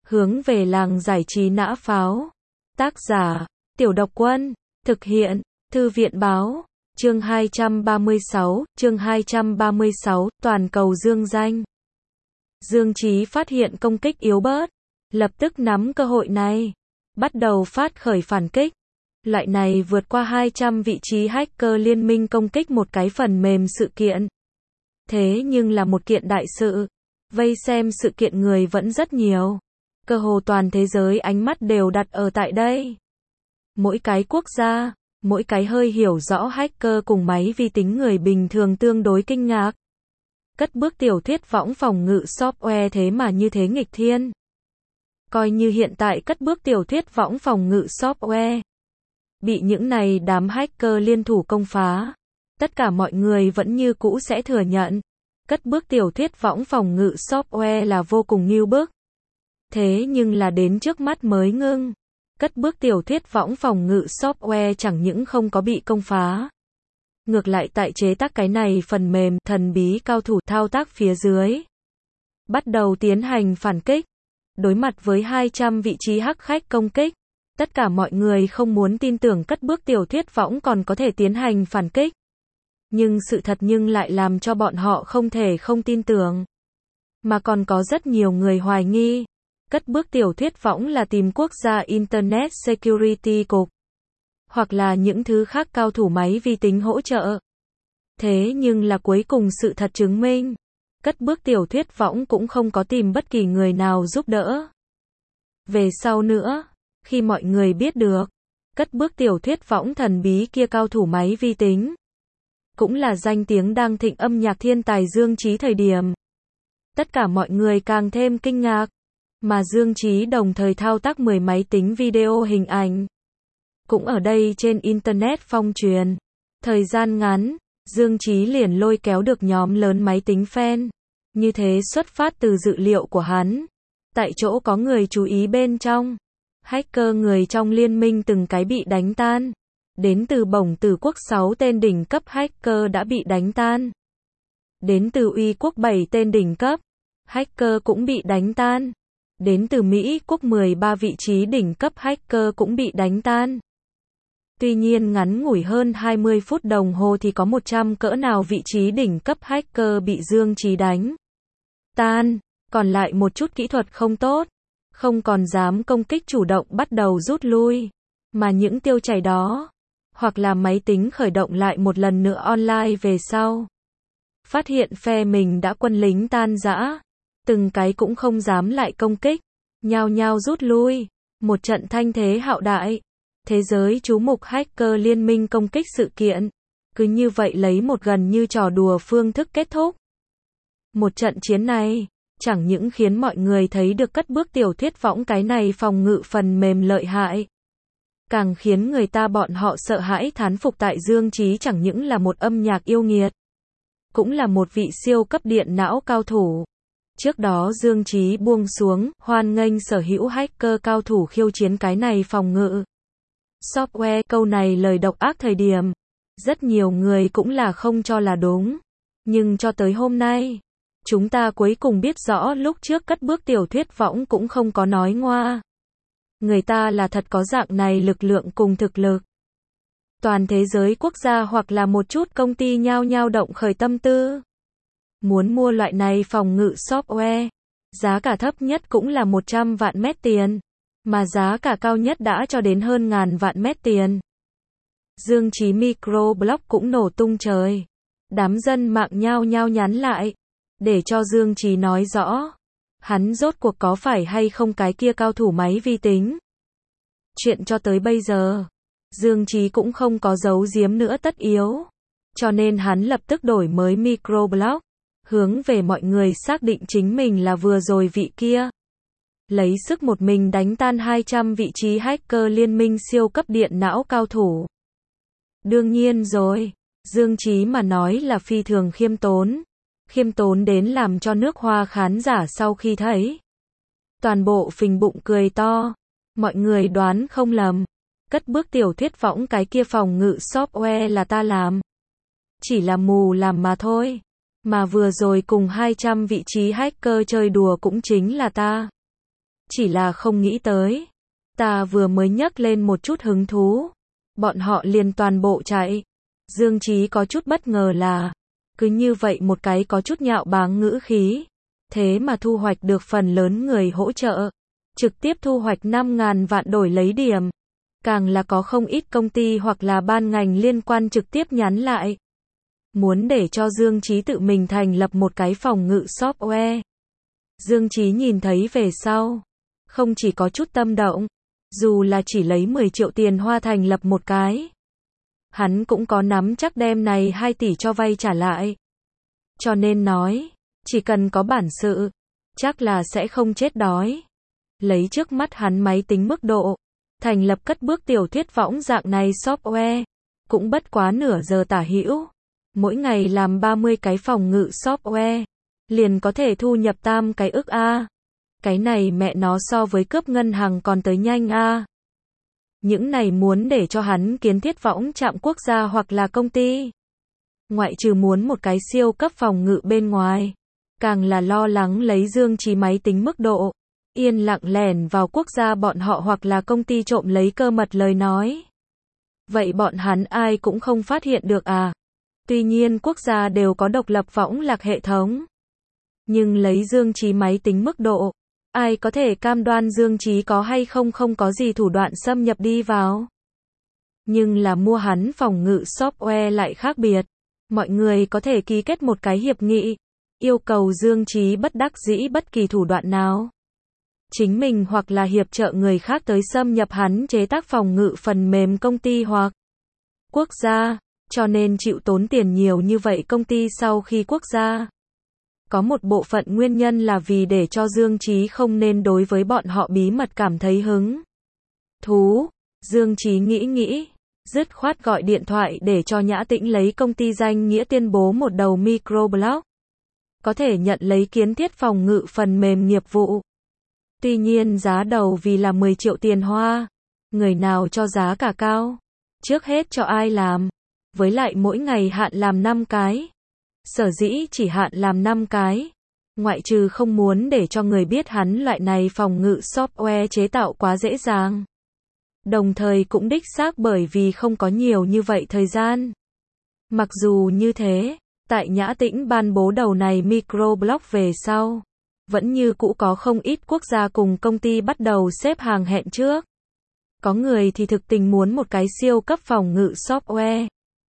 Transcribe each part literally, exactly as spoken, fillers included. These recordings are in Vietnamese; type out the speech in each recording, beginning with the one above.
hướng về làng giải trí nã pháo. Tác giả, Tiểu Độc Quân, thực hiện, Thư viện Báo, chương hai trăm ba mươi sáu, chương hai trăm ba mươi sáu, toàn cầu dương danh. Dương Chí phát hiện công kích yếu bớt, lập tức nắm cơ hội này, bắt đầu phát khởi phản kích. Loại này vượt qua hai trăm vị trí hacker liên minh công kích một cái phần mềm sự kiện. Thế nhưng là một kiện đại sự, vây xem sự kiện người vẫn rất nhiều. Cơ hồ toàn thế giới ánh mắt đều đặt ở tại đây. Mỗi cái quốc gia, mỗi cái hơi hiểu rõ hacker cùng máy vi tính người bình thường tương đối kinh ngạc. Cất bước tiểu thuyết võng phòng ngự software thế mà như thế nghịch thiên. Coi như hiện tại cất bước tiểu thuyết võng phòng ngự software bị những này đám hacker liên thủ công phá, tất cả mọi người vẫn như cũ sẽ thừa nhận, cất bước tiểu thuyết võng phòng ngự software là vô cùng ngưu bức. Thế nhưng là đến trước mắt mới ngưng, cất bước tiểu thuyết võng phòng ngự software chẳng những không có bị công phá, ngược lại tại chế tác cái này phần mềm thần bí cao thủ thao tác phía dưới, bắt đầu tiến hành phản kích. Đối mặt với hai trăm vị trí hắc khách công kích, tất cả mọi người không muốn tin tưởng cất bước tiểu thuyết võng còn có thể tiến hành phản kích. Nhưng sự thật nhưng lại làm cho bọn họ không thể không tin tưởng. Mà còn có rất nhiều người hoài nghi, cất bước tiểu thuyết võng là tìm quốc gia Internet Security Cục, hoặc là những thứ khác cao thủ máy vi tính hỗ trợ. Thế nhưng là cuối cùng sự thật chứng minh, cất bước tiểu thuyết võng cũng không có tìm bất kỳ người nào giúp đỡ. Về sau nữa, khi mọi người biết được, cất bước tiểu thuyết võng thần bí kia cao thủ máy vi tính, cũng là danh tiếng đang thịnh âm nhạc thiên tài Dương Chí thời điểm, tất cả mọi người càng thêm kinh ngạc, mà Dương Chí đồng thời thao tác mười máy tính video hình ảnh, cũng ở đây trên Internet phong truyền. Thời gian ngắn, Dương Chí liền lôi kéo được nhóm lớn máy tính fan, như thế xuất phát từ dự liệu của hắn. Tại chỗ có người chú ý bên trong, hacker người trong liên minh từng cái bị đánh tan. Đến từ Bổng Tử Quốc sáu tên đỉnh cấp hacker đã bị đánh tan. Đến từ Uy Quốc bảy tên đỉnh cấp hacker cũng bị đánh tan. Đến từ Mỹ Quốc mười ba vị trí đỉnh cấp hacker cũng bị đánh tan. Tuy nhiên ngắn ngủi hơn hai mươi phút đồng hồ thì có một trăm cỡ nào vị trí đỉnh cấp hacker bị Dương Chí đánh tan, còn lại một chút kỹ thuật không tốt, không còn dám công kích chủ động bắt đầu rút lui, mà những tiêu chảy đó, hoặc là máy tính khởi động lại một lần nữa online về sau. Phát hiện phe mình đã quân lính tan rã, từng cái cũng không dám lại công kích, nhao nhao rút lui, một trận thanh thế hạo đại. Thế giới chú mục hacker liên minh công kích sự kiện, cứ như vậy lấy một gần như trò đùa phương thức kết thúc. Một trận chiến này, chẳng những khiến mọi người thấy được cất bước tiểu thuyết võng cái này phòng ngự phần mềm lợi hại, càng khiến người ta bọn họ sợ hãi thán phục tại Dương Chí chẳng những là một âm nhạc yêu nghiệt, cũng là một vị siêu cấp điện não cao thủ. Trước đó Dương Chí buông xuống, hoan nghênh sở hữu hacker cao thủ khiêu chiến cái này phòng ngự software, câu này lời độc ác thời điểm, rất nhiều người cũng là không cho là đúng. Nhưng cho tới hôm nay, chúng ta cuối cùng biết rõ lúc trước cất bước tiểu thuyết võng cũng không có nói ngoa. Người ta là thật có dạng này lực lượng cùng thực lực. Toàn thế giới quốc gia hoặc là một chút công ty nhao nhao động khởi tâm tư, muốn mua loại này phòng ngự software, giá cả thấp nhất cũng là một trăm vạn mét tiền, mà giá cả cao nhất đã cho đến hơn ngàn vạn mét tiền. Dương Chí microblog cũng nổ tung trời. Đám dân mạng nhao nhao nhắn lại, để cho Dương Chí nói rõ, hắn rốt cuộc có phải hay không cái kia cao thủ máy vi tính. Chuyện cho tới bây giờ, Dương Chí cũng không có giấu giếm nữa tất yếu, cho nên hắn lập tức đổi mới microblog, hướng về mọi người xác định chính mình là vừa rồi vị kia. Lấy sức một mình đánh tan hai trăm vị trí hacker liên minh siêu cấp điện não cao thủ. Đương nhiên rồi, Dương Chí mà nói là phi thường khiêm tốn, khiêm tốn đến làm cho nước Hoa khán giả sau khi thấy, toàn bộ phình bụng cười to. Mọi người đoán không lầm, cất bước tiểu thuyết võng cái kia phòng ngự software là ta làm, chỉ là mù làm mà thôi, mà vừa rồi cùng hai trăm vị trí hacker chơi đùa cũng chính là ta. Chỉ là không nghĩ tới. Ta vừa mới nhắc lên một chút hứng thú. Bọn họ liền toàn bộ chạy. Dương Chí có chút bất ngờ là, cứ như vậy một cái có chút nhạo báng ngữ khí. Thế mà thu hoạch được phần lớn người hỗ trợ. Trực tiếp thu hoạch năm ngàn vạn đổi lấy điểm. Càng là có không ít công ty hoặc là ban ngành liên quan trực tiếp nhắn lại. Muốn để cho Dương Chí tự mình thành lập một cái phòng ngự software. Dương Chí nhìn thấy về sau. Không chỉ có chút tâm động. Dù là chỉ lấy mười triệu tiền hoa thành lập một cái. Hắn cũng có nắm chắc đem này hai tỷ cho vay trả lại. Cho nên nói, chỉ cần có bản sự, chắc là sẽ không chết đói. Lấy trước mắt hắn máy tính mức độ, thành lập cất bước tiểu thuyết võng dạng này software, cũng bất quá nửa giờ tả hữu. Mỗi ngày làm ba mươi cái phòng ngự software, liền có thể thu nhập tam cái ức A. Cái này mẹ nó so với cướp ngân hàng còn tới nhanh A. Những này muốn để cho hắn kiến thiết võng trạm quốc gia hoặc là công ty. Ngoại trừ muốn một cái siêu cấp phòng ngự bên ngoài, càng là lo lắng lấy Dương Chí máy tính mức độ, yên lặng lẻn vào quốc gia bọn họ hoặc là công ty trộm lấy cơ mật lời nói. Vậy bọn hắn ai cũng không phát hiện được à? Tuy nhiên quốc gia đều có độc lập võng lạc hệ thống. Nhưng lấy Dương Chí máy tính mức độ, ai có thể cam đoan Dương Chí có hay không không có gì thủ đoạn xâm nhập đi vào. Nhưng là mua hắn phòng ngự software lại khác biệt. Mọi người có thể ký kết một cái hiệp nghị, yêu cầu Dương Chí bất đắc dĩ bất kỳ thủ đoạn nào. Chính mình hoặc là hiệp trợ người khác tới xâm nhập hắn chế tác phòng ngự phần mềm công ty hoặc quốc gia, cho nên chịu tốn tiền nhiều như vậy công ty sau khi quốc gia. Có một bộ phận nguyên nhân là vì để cho Dương Chí không nên đối với bọn họ bí mật cảm thấy hứng thú. Dương Chí nghĩ nghĩ, dứt khoát gọi điện thoại để cho Nhã Tĩnh lấy công ty danh nghĩa tuyên bố một đầu microblog. Có thể nhận lấy kiến thiết phòng ngự phần mềm nghiệp vụ. Tuy nhiên giá đầu vì là mười triệu tiền hoa. Người nào cho giá cả cao? Trước hết cho ai làm? Với lại mỗi ngày hạn làm năm cái. Sở dĩ chỉ hạn làm năm cái. Ngoại trừ không muốn để cho người biết hắn loại này phòng ngự software chế tạo quá dễ dàng. Đồng thời cũng đích xác bởi vì không có nhiều như vậy thời gian. Mặc dù như thế, tại Nhã Tĩnh ban bố đầu này microblog về sau, vẫn như cũ có không ít quốc gia cùng công ty bắt đầu xếp hàng hẹn trước. Có người thì thực tình muốn một cái siêu cấp phòng ngự software.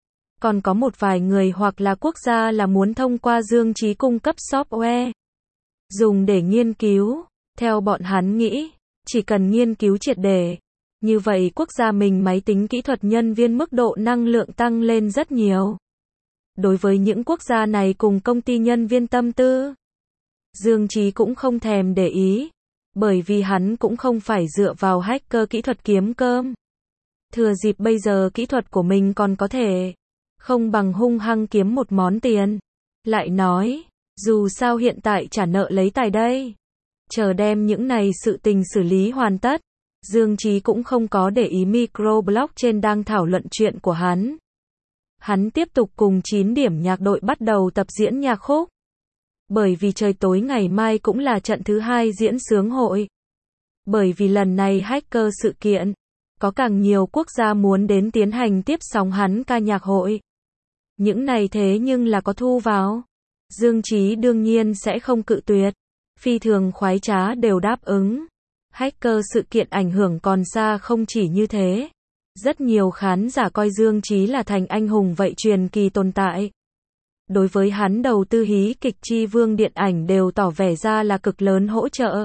Còn có một vài người hoặc là quốc gia là muốn thông qua Dương Chí cung cấp software. Dùng để nghiên cứu. Theo bọn hắn nghĩ, chỉ cần nghiên cứu triệt để. Như vậy quốc gia mình máy tính kỹ thuật nhân viên mức độ năng lượng tăng lên rất nhiều. Đối với những quốc gia này cùng công ty nhân viên tâm tư, Dương Chí cũng không thèm để ý. Bởi vì hắn cũng không phải dựa vào hacker kỹ thuật kiếm cơm. Thừa dịp bây giờ kỹ thuật của mình còn có thể không bằng hung hăng kiếm một món tiền. Lại nói, dù sao hiện tại trả nợ lấy tài đây. Chờ đem những này sự tình xử lý hoàn tất. Dương Chí cũng không có để ý microblog trên đang thảo luận chuyện của hắn. Hắn tiếp tục cùng chín điểm nhạc đội bắt đầu tập diễn nhạc khúc. Bởi vì trời tối ngày mai cũng là trận thứ hai diễn sướng hội. Bởi vì lần này hacker sự kiện, có càng nhiều quốc gia muốn đến tiến hành tiếp sóng hắn ca nhạc hội. Những này thế nhưng là có thu vào. Dương Chí đương nhiên sẽ không cự tuyệt. Phi thường khoái trá đều đáp ứng. Hacker sự kiện ảnh hưởng còn xa không chỉ như thế. Rất nhiều khán giả coi Dương Chí là thành anh hùng vậy truyền kỳ tồn tại. Đối với hắn đầu tư hí kịch Chi Vương điện ảnh đều tỏ vẻ ra là cực lớn hỗ trợ.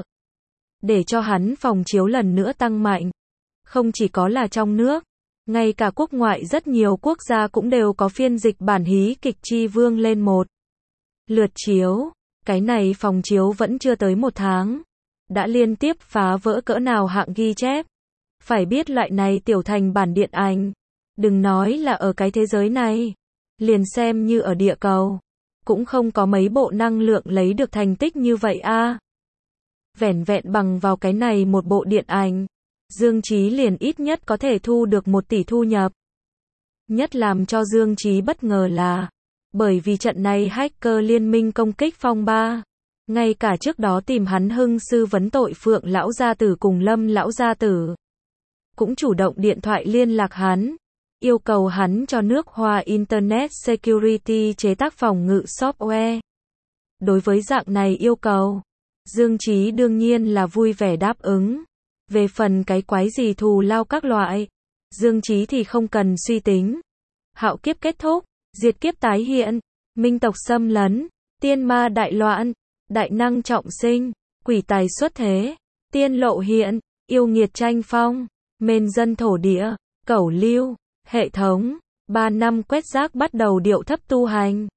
Để cho hắn phòng chiếu lần nữa tăng mạnh. Không chỉ có là trong nước, ngay cả quốc ngoại rất nhiều quốc gia cũng đều có phiên dịch bản hí kịch Chi Vương lên một lượt chiếu. Cái này phòng chiếu vẫn chưa tới một tháng. Đã liên tiếp phá vỡ cỡ nào hạng ghi chép. Phải biết loại này tiểu thành bản điện ảnh. Đừng nói là ở cái thế giới này. Liền xem như ở địa cầu. Cũng không có mấy bộ năng lượng lấy được thành tích như vậy a. Vẻn vẹn bằng vào cái này một bộ điện ảnh. Dương Chí liền ít nhất có thể thu được một tỷ thu nhập. Nhất làm cho Dương Chí bất ngờ là. Bởi vì trận này hacker liên minh công kích phong ba. Ngay cả trước đó tìm hắn hưng sư vấn tội Phượng lão gia tử cùng Lâm lão gia tử, cũng chủ động điện thoại liên lạc hắn, yêu cầu hắn cho nước Hoa Internet Security chế tác phòng ngự software. Đối với dạng này yêu cầu, Dương Chí đương nhiên là vui vẻ đáp ứng. Về phần cái quái gì thù lao các loại, Dương Chí thì không cần suy tính. Hạo kiếp kết thúc, diệt kiếp tái hiện, minh tộc xâm lấn, tiên ma đại loạn, đại năng trọng sinh, quỷ tài xuất thế, tiên lộ hiện, yêu nghiệt tranh phong, mền dân thổ địa, cẩu lưu, hệ thống, ba năm quét rác bắt đầu điệu thấp tu hành.